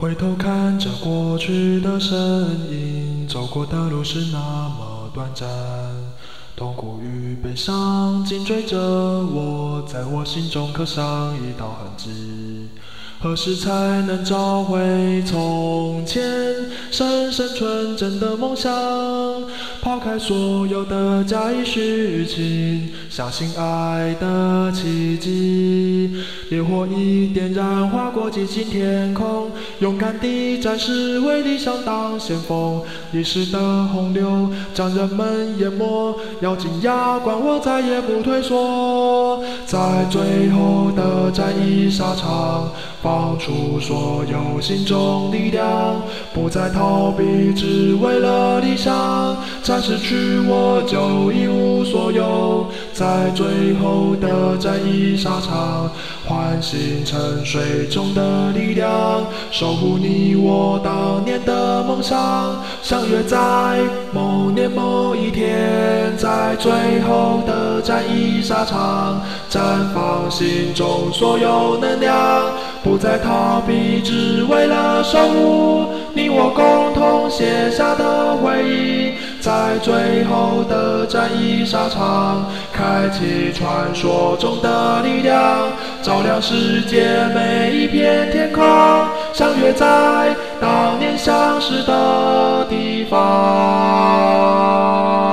回头看着过去的身影，走过的路是那么短暂，痛苦与悲伤紧追着我，在我心中刻上一道痕迹。何时才能找回从前深深纯真的梦想？抛开所有的假意虚情，相信爱的奇迹。烈火一点燃，划过寂静天空，勇敢地展示，为理想当先锋。历史的洪流将人们淹没，咬紧牙关，我再也不退缩。在最后的战役沙场，放出所有心中力量，不再逃避，只为了理想。暂失去我就一无所有，在最后的战役沙场，唤醒沉睡中的力量，守护你我当年的梦想。相约在某年某一天，在最后的战役沙场，绽放心中所有能量，不再逃避，只为了守护你我共同写下的回忆。在最后的战役沙场，开启传说中的力量，照亮世界每一片天空。相约在当年相识的地方。